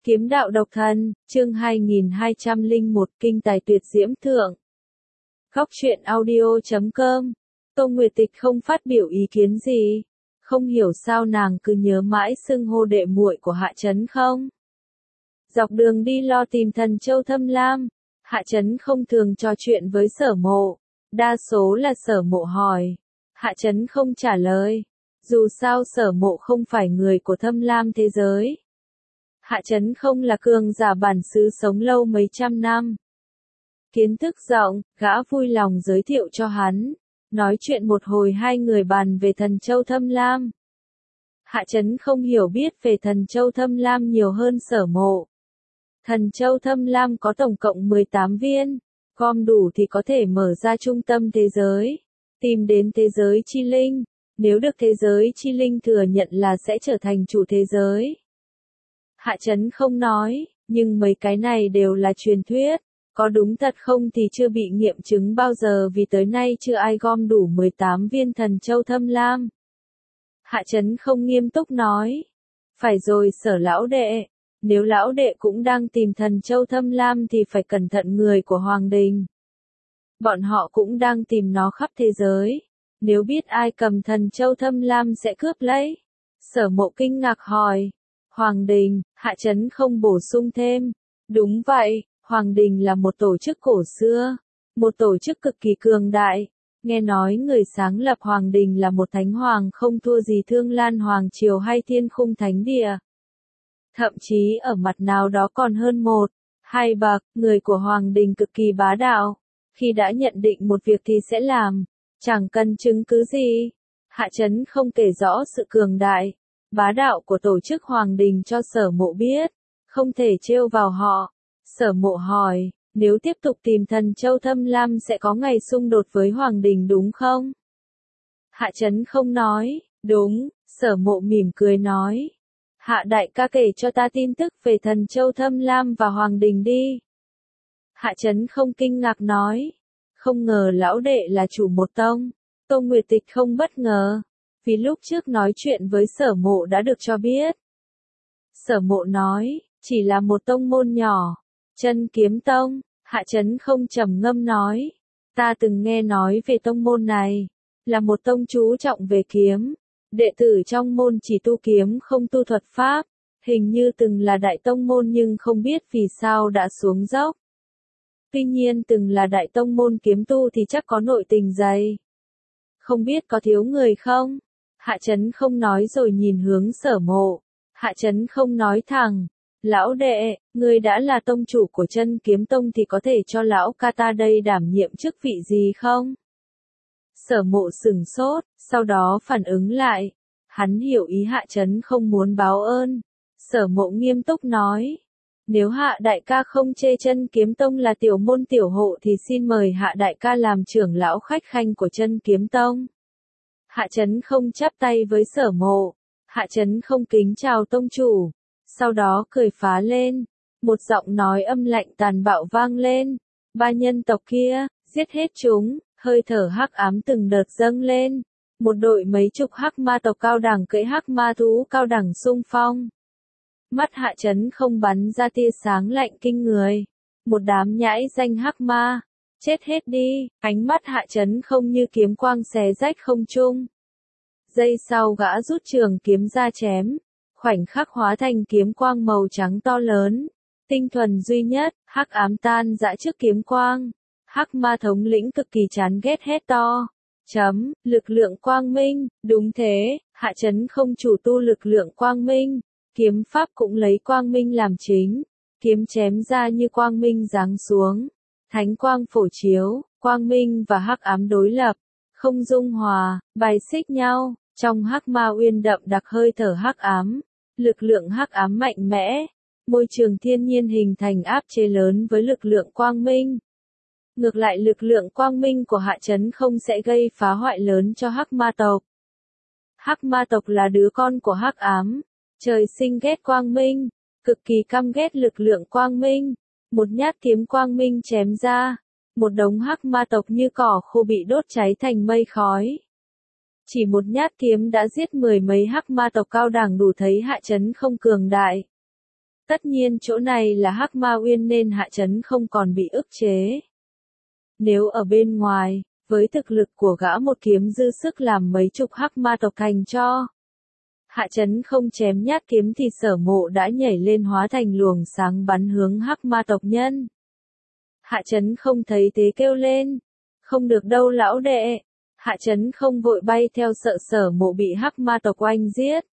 Kiếm đạo độc thân, chương 2201 kinh tài tuyệt diễm thượng. Góc truyện audio.com. Tô Nguyệt Tịch không phát biểu ý kiến gì. Không hiểu sao nàng cứ nhớ mãi xưng hô đệ muội của Hạ Chấn không. Dọc đường đi lo tìm Thần Châu Thâm Lam, Hạ Chấn không thường trò chuyện với Sở Mộ. Đa số là Sở Mộ hỏi, Hạ Chấn không trả lời. Dù sao Sở Mộ không phải người của Thâm Lam thế giới. Hạ Chấn không là cường giả bản xứ sống lâu mấy trăm năm. Kiến thức rộng, gã vui lòng giới thiệu cho hắn. Nói chuyện một hồi hai người bàn về Thần Châu Thâm Lam. Hạ Chấn không hiểu biết về Thần Châu Thâm Lam nhiều hơn Sở Mộ. Thần Châu Thâm Lam có tổng cộng 18 viên. Gom đủ thì có thể mở ra trung tâm thế giới. Tìm đến thế giới chi linh. Nếu được thế giới chi linh thừa nhận là sẽ trở thành chủ thế giới. Hạ Chấn không nói, nhưng mấy cái này đều là truyền thuyết. Có đúng thật không thì chưa bị nghiệm chứng bao giờ vì tới nay chưa ai gom đủ 18 viên Thần Châu Thâm Lam. Hạ Chấn không nghiêm túc nói. Phải rồi Sở lão đệ. Nếu lão đệ cũng đang tìm Thần Châu Thâm Lam thì phải cẩn thận người của Hoàng Đình. Bọn họ cũng đang tìm nó khắp thế giới. Nếu biết ai cầm Thần Châu Thâm Lam sẽ cướp lấy. Sở Mộ kinh ngạc hỏi. Hoàng Đình, Hạ Chấn không bổ sung thêm. Đúng vậy, Hoàng Đình là một tổ chức cổ xưa. Một tổ chức cực kỳ cường đại. Nghe nói người sáng lập Hoàng Đình là một thánh hoàng không thua gì Thương Lan Hoàng Triều hay Thiên Khung Thánh Địa. Thậm chí ở mặt nào đó còn hơn một, hai bậc, người của Hoàng Đình cực kỳ bá đạo. Khi đã nhận định một việc thì sẽ làm, chẳng cần chứng cứ gì. Hạ Chấn không kể rõ sự cường đại, bá đạo của tổ chức Hoàng Đình cho Sở Mộ biết, không thể trêu vào họ. Sở Mộ hỏi, nếu tiếp tục tìm Thần Châu Thâm Lam sẽ có ngày xung đột với Hoàng Đình đúng không? Hạ Chấn không nói, đúng. Sở Mộ mỉm cười nói. Hạ đại ca kể cho ta tin tức về Thần Châu Thâm Lam và Hoàng Đình đi. Hạ Chấn không kinh ngạc nói. Không ngờ lão đệ là chủ một tông. Tô Nguyệt Tịch không bất ngờ. Vì lúc trước nói chuyện với Sở Mộ đã được cho biết. Sở Mộ nói, chỉ là một tông môn nhỏ. Chân Kiếm Tông. Hạ Chấn không trầm ngâm nói. Ta từng nghe nói về tông môn này. Là một tông chú trọng về kiếm. Đệ tử trong môn chỉ tu kiếm không tu thuật pháp. Hình như từng là đại tông môn nhưng không biết vì sao đã xuống dốc. Tuy nhiên từng là đại tông môn kiếm tu thì chắc có nội tình dày. Không biết có thiếu người không? Hạ Chấn không nói rồi nhìn hướng Sở Mộ. Hạ Chấn không nói thẳng. Lão đệ, ngươi đã là tông chủ của Chân Kiếm Tông thì có thể cho lão ca ta đây đảm nhiệm chức vị gì không? Sở Mộ sửng sốt, sau đó phản ứng lại. Hắn hiểu ý Hạ Chấn không muốn báo ơn. Sở Mộ nghiêm túc nói. Nếu Hạ đại ca không chê Chân Kiếm Tông là tiểu môn tiểu hộ thì xin mời Hạ đại ca làm trưởng lão khách khanh của Chân Kiếm Tông. Hạ Chấn không chắp tay với Sở Mộ. Hạ Chấn không kính chào tông chủ. Sau đó cười phá lên. Một giọng nói âm lạnh tàn bạo vang lên. Ba nhân tộc kia, giết hết chúng. Hơi thở hắc ám từng đợt dâng lên. Một đội mấy chục hắc ma tộc cao đẳng cưỡi hắc ma thú cao đẳng xung phong. Mắt Hạ Chấn không bắn ra tia sáng lạnh kinh người. Một đám nhãi danh hắc ma. Chết hết đi. Ánh mắt Hạ Chấn không như kiếm quang xé rách không trung. Giây sau gã rút trường kiếm ra chém. Khoảnh khắc hóa thành kiếm quang màu trắng to lớn. Tinh thuần duy nhất, hắc ám tan dã trước kiếm quang. Hắc ma thống lĩnh cực kỳ chán ghét hét to. Lực lượng quang minh, đúng thế, Hạ Chấn không chủ tu lực lượng quang minh. Kiếm pháp cũng lấy quang minh làm chính. Kiếm chém ra như quang minh giáng xuống. Thánh quang phổ chiếu, quang minh và hắc ám đối lập. Không dung hòa, bài xích nhau. Trong hắc ma uyên đậm đặc hơi thở hắc ám. Lực lượng hắc ám mạnh mẽ. Môi trường thiên nhiên hình thành áp chế lớn với lực lượng quang minh. Ngược lại lực lượng quang minh của Hạ Chấn không sẽ gây phá hoại lớn cho hắc ma tộc. Hắc ma tộc là đứa con của hắc ám. Trời sinh ghét quang minh. Cực kỳ căm ghét lực lượng quang minh. Một nhát kiếm quang minh chém ra. Một đống hắc ma tộc như cỏ khô bị đốt cháy thành mây khói. Chỉ một nhát kiếm đã giết mười mấy hắc ma tộc cao đẳng đủ thấy Hạ Chấn không cường đại. Tất nhiên chỗ này là Hắc Ma Uyên nên Hạ Chấn không còn bị ức chế. Nếu ở bên ngoài, với thực lực của gã một kiếm dư sức làm mấy chục Hắc Ma tộc thành cho. Hạ Chấn không chém nhát kiếm thì Sở Mộ đã nhảy lên hóa thành luồng sáng bắn hướng Hắc Ma tộc nhân. Hạ Chấn không thấy thế kêu lên. Không được đâu lão đệ. Hạ Chấn không vội bay theo sợ Sở Mộ bị Hắc Ma tộc oanh giết.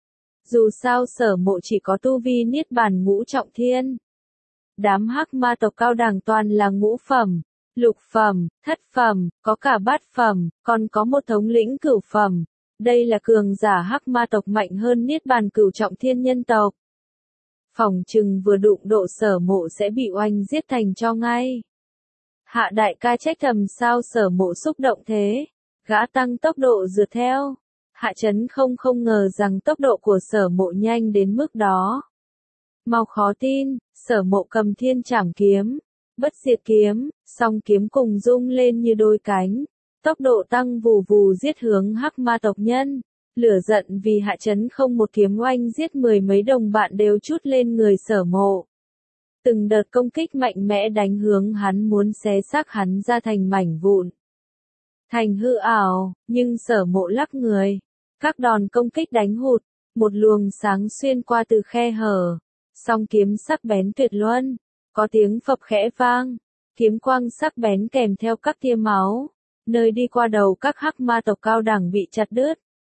Dù sao Sở Mộ chỉ có tu vi niết bàn ngũ trọng thiên. Đám Hắc Ma tộc cao đẳng toàn là ngũ phẩm, lục phẩm, thất phẩm, có cả bát phẩm, còn có một thống lĩnh cửu phẩm. Đây là cường giả Hắc Ma tộc mạnh hơn niết bàn cửu trọng thiên nhân tộc. Phỏng chừng vừa đụng độ Sở Mộ sẽ bị oanh giết thành cho ngay. Hạ đại ca trách thầm sao Sở Mộ xúc động thế. Gã tăng tốc độ rượt theo. Hạ Chấn không ngờ rằng tốc độ của Sở Mộ nhanh đến mức đó. Mau khó tin, Sở Mộ cầm thiên trảm kiếm, bất diệt kiếm, song kiếm cùng rung lên như đôi cánh. Tốc độ tăng vù vù giết hướng Hắc Ma tộc nhân. Lửa giận vì Hạ Chấn không một kiếm oanh giết mười mấy đồng bạn đều trút lên người Sở Mộ. Từng đợt công kích mạnh mẽ đánh hướng hắn muốn xé xác hắn ra thành mảnh vụn. Thành hư ảo, nhưng Sở Mộ lắc người. Các đòn công kích đánh hụt, một luồng sáng xuyên qua từ khe hở. Song kiếm sắc bén tuyệt luân, có tiếng phập khẽ vang. Kiếm quang sắc bén kèm theo các tia máu. Nơi đi qua đầu các Hắc Ma tộc cao đẳng bị chặt đứt.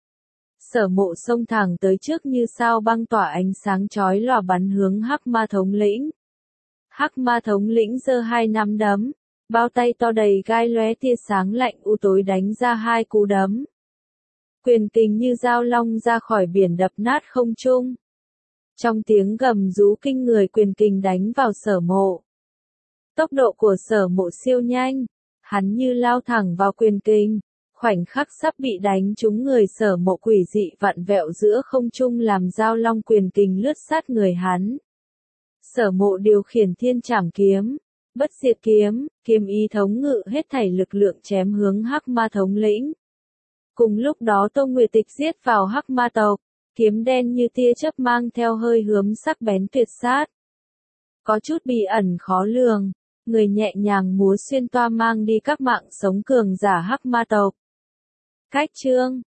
Sở Mộ xông thẳng tới trước như sao băng tỏa ánh sáng chói lòa bắn hướng Hắc Ma thống lĩnh. Hắc Ma thống lĩnh giơ hai nắm đấm, bao tay to đầy gai lóe tia sáng lạnh u tối đánh ra hai cú đấm. Quyền kình như dao long ra khỏi biển đập nát không trung. Trong tiếng gầm rú kinh người quyền kình đánh vào Sở Mộ. Tốc độ của Sở Mộ siêu nhanh, hắn như lao thẳng vào quyền kình, khoảnh khắc sắp bị đánh trúng người Sở Mộ quỷ dị vặn vẹo giữa không trung làm dao long quyền kình lướt sát người hắn. Sở Mộ điều khiển thiên trảm kiếm, bất diệt kiếm, kiếm ý thống ngự hết thảy lực lượng chém hướng Hắc Ma thống lĩnh. Cùng lúc đó Tô Nguyệt Tịch giết vào Hắc Ma tộc, kiếm đen như tia chớp mang theo hơi hướng sắc bén tuyệt sát. Có chút bí ẩn khó lường, người nhẹ nhàng múa xuyên toa mang đi các mạng sống cường giả Hắc Ma tộc. Cách chương